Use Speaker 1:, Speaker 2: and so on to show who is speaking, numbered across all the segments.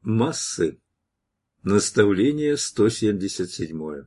Speaker 1: Массы. Наставление 177.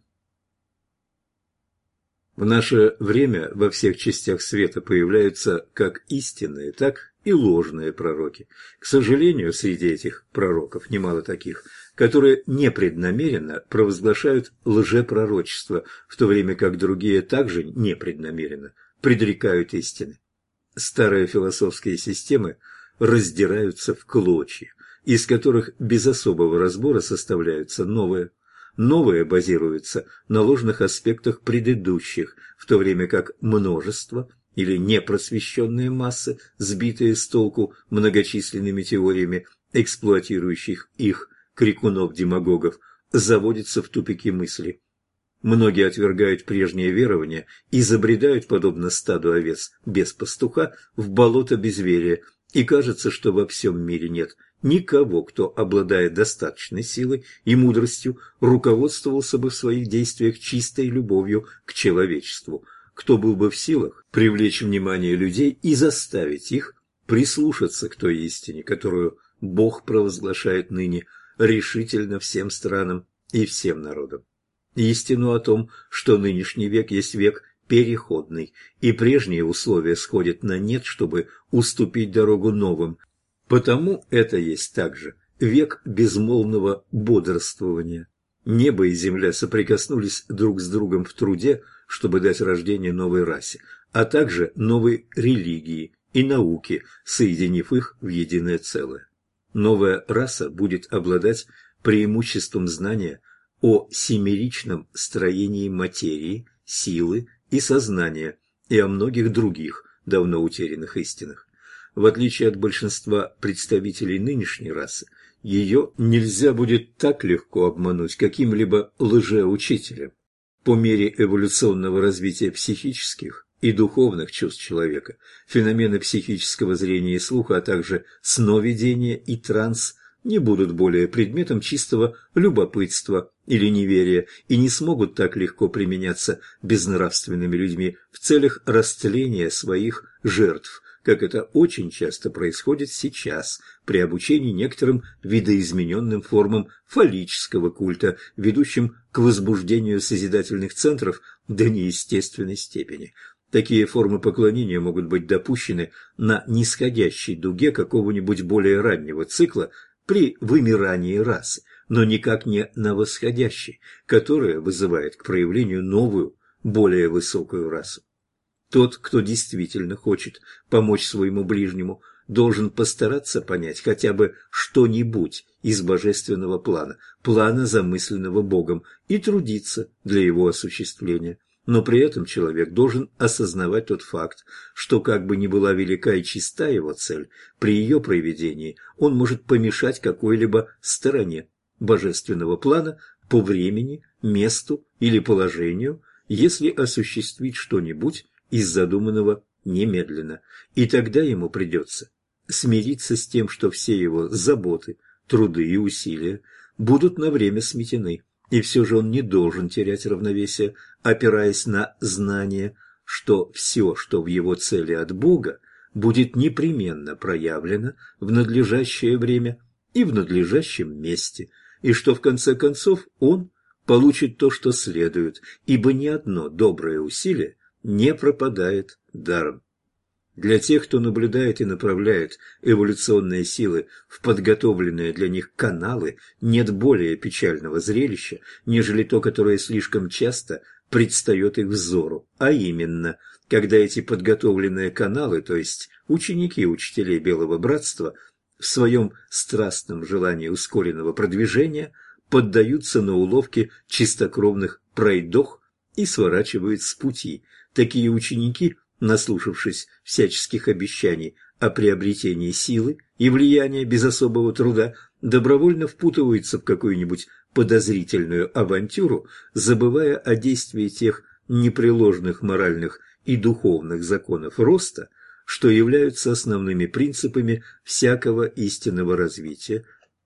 Speaker 1: В наше время во всех частях света появляются как истинные, так и ложные пророки. К сожалению, среди этих пророков немало таких, которые непреднамеренно провозглашают лжепророчество, в то время как другие также непреднамеренно предрекают истины. Старые философские системы раздираются в клочья, из которых без особого разбора составляются новые. Новые базируются на ложных аспектах предыдущих, в то время как множество или непросвещенные массы, сбитые с толку многочисленными теориями, эксплуатирующих их крикунов-демагогов, заводятся в тупики мысли. Многие отвергают прежние верования и забредают, подобно стаду овец без пастуха, в болото безверия, и кажется, что во всем мире нет никого, кто, обладая достаточной силой и мудростью, руководствовался бы в своих действиях чистой любовью к человечеству, кто был бы в силах привлечь внимание людей и заставить их прислушаться к той истине, которую Бог провозглашает ныне решительно всем странам и всем народам. Истину о том, что нынешний век есть век переходный, и прежние условия сходят на нет, чтобы уступить дорогу новым. Потому это есть также век безмолвного бодрствования. Небо и земля соприкоснулись друг с другом в труде, чтобы дать рождение новой расе, а также новой религии и науке, соединив их в единое целое. Новая раса будет обладать преимуществом знания о семеричном строении материи, силы и сознания и о многих других давно утерянных истинах. В отличие от большинства представителей нынешней расы, ее нельзя будет так легко обмануть каким-либо лжеучителем. По мере эволюционного развития психических и духовных чувств человека, феномены психического зрения и слуха, а также сновидения и транс не будут более предметом чистого любопытства или неверия и не смогут так легко применяться безнравственными людьми в целях растления своих жертв, как это очень часто происходит сейчас при обучении некоторым видоизмененным формам фаллического культа, ведущим к возбуждению созидательных центров до неестественной степени. Такие формы поклонения могут быть допущены на нисходящей дуге какого-нибудь более раннего цикла при вымирании расы, но никак не на восходящей, которая вызывает к проявлению новую, более высокую расу. Тот, кто действительно хочет помочь своему ближнему, должен постараться понять хотя бы что-нибудь из божественного плана, плана, замысленного Богом, и трудиться для его осуществления. Но при этом человек должен осознавать тот факт, что как бы ни была велика и чиста его цель, при ее проведении он может помешать какой-либо стороне божественного плана по времени, месту или положению, если осуществить что-нибудь из задуманного немедленно, и тогда ему придется смириться с тем, что все его заботы, труды и усилия будут на время сметены, и все же он не должен терять равновесие, опираясь на знание, что все, что в его цели от Бога, будет непременно проявлено в надлежащее время и в надлежащем месте, и что в конце концов он получит то, что следует, ибо ни одно доброе усилие не пропадает даром. Для тех, кто наблюдает и направляет эволюционные силы в подготовленные для них каналы, нет более печального зрелища, нежели то, которое слишком часто предстает их взору, а именно, когда эти подготовленные каналы, то есть ученики учителей Белого Братства, в своем страстном желании ускоренного продвижения поддаются на уловки чистокровных пройдох и сворачивают с пути. Такие ученики, наслушавшись всяческих обещаний о приобретении силы и влияния без особого труда, добровольно впутываются в какую-нибудь подозрительную авантюру, забывая о действии тех непреложных моральных и духовных законов роста, что являются основными принципами всякого истинного развития,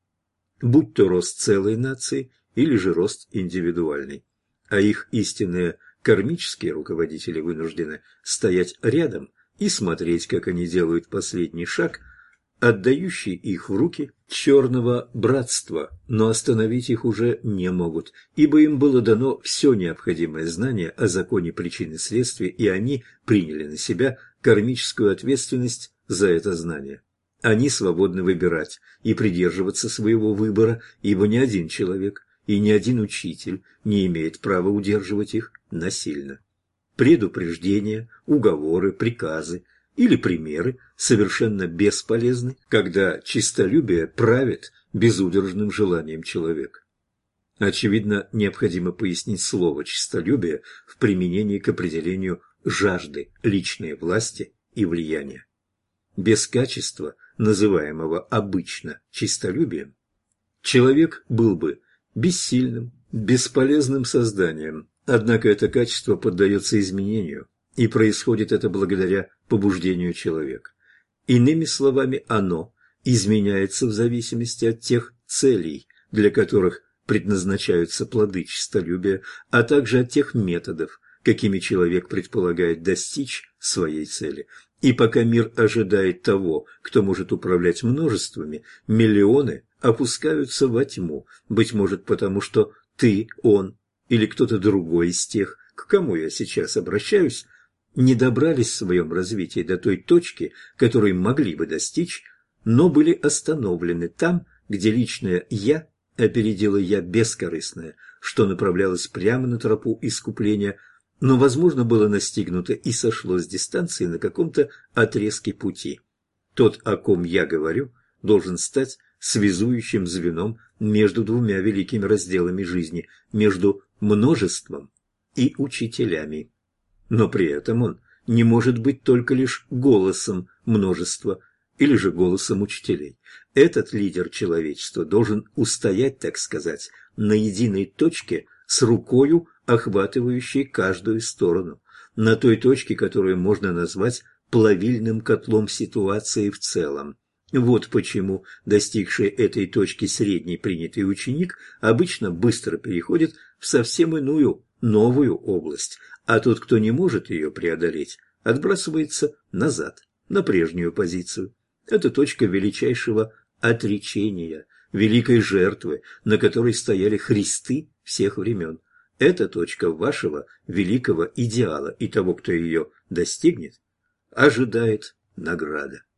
Speaker 1: будь то рост целой нации или же рост индивидуальный. А их истинные кармические руководители вынуждены стоять рядом и смотреть, как они делают последний шаг отдающие их в руки черного братства, но остановить их уже не могут, ибо им было дано все необходимое знание о законе причин и следствий, и они приняли на себя кармическую ответственность за это знание. Они свободны выбирать и придерживаться своего выбора, ибо ни один человек и ни один учитель не имеет права удерживать их насильно. Предупреждения, уговоры, приказы или примеры совершенно бесполезны, когда честолюбие правит безудержным желанием человека. Очевидно, необходимо пояснить слово «честолюбие» в применении к определению жажды личной власти и влияния. Без качества, называемого обычно честолюбием, человек был бы бессильным, бесполезным созданием, однако это качество поддается изменению, и происходит это благодаря побуждению человека. Иными словами, оно изменяется в зависимости от тех целей, для которых предназначаются плоды честолюбия, а также от тех методов, какими человек предполагает достичь своей цели. И пока мир ожидает того, кто может управлять множествами, миллионы опускаются во тьму, быть может потому, что ты, он или кто-то другой из тех, к кому я сейчас обращаюсь, не добрались в своем развитии до той точки, которой могли бы достичь, но были остановлены там, где личное «я» опередило «я» бескорыстное, что направлялось прямо на тропу искупления, но, возможно, было настигнуто и сошло с дистанции на каком-то отрезке пути. Тот, о ком я говорю, должен стать связующим звеном между двумя великими разделами жизни, между множеством и учителями. Но при этом он не может быть только лишь голосом множества или же голосом учителей. Этот лидер человечества должен устоять, так сказать, на единой точке с рукою, охватывающей каждую сторону, на той точке, которую можно назвать плавильным котлом ситуации в целом. Вот почему достигший этой точки средний принятый ученик обычно быстро переходит в совсем иную, новую область, а тот, кто не может ее преодолеть, отбрасывается назад, на прежнюю позицию. Это точка величайшего отречения, великой жертвы, на которой стояли Христы всех времен. Это точка вашего великого идеала, и того, кто ее достигнет, ожидает награда.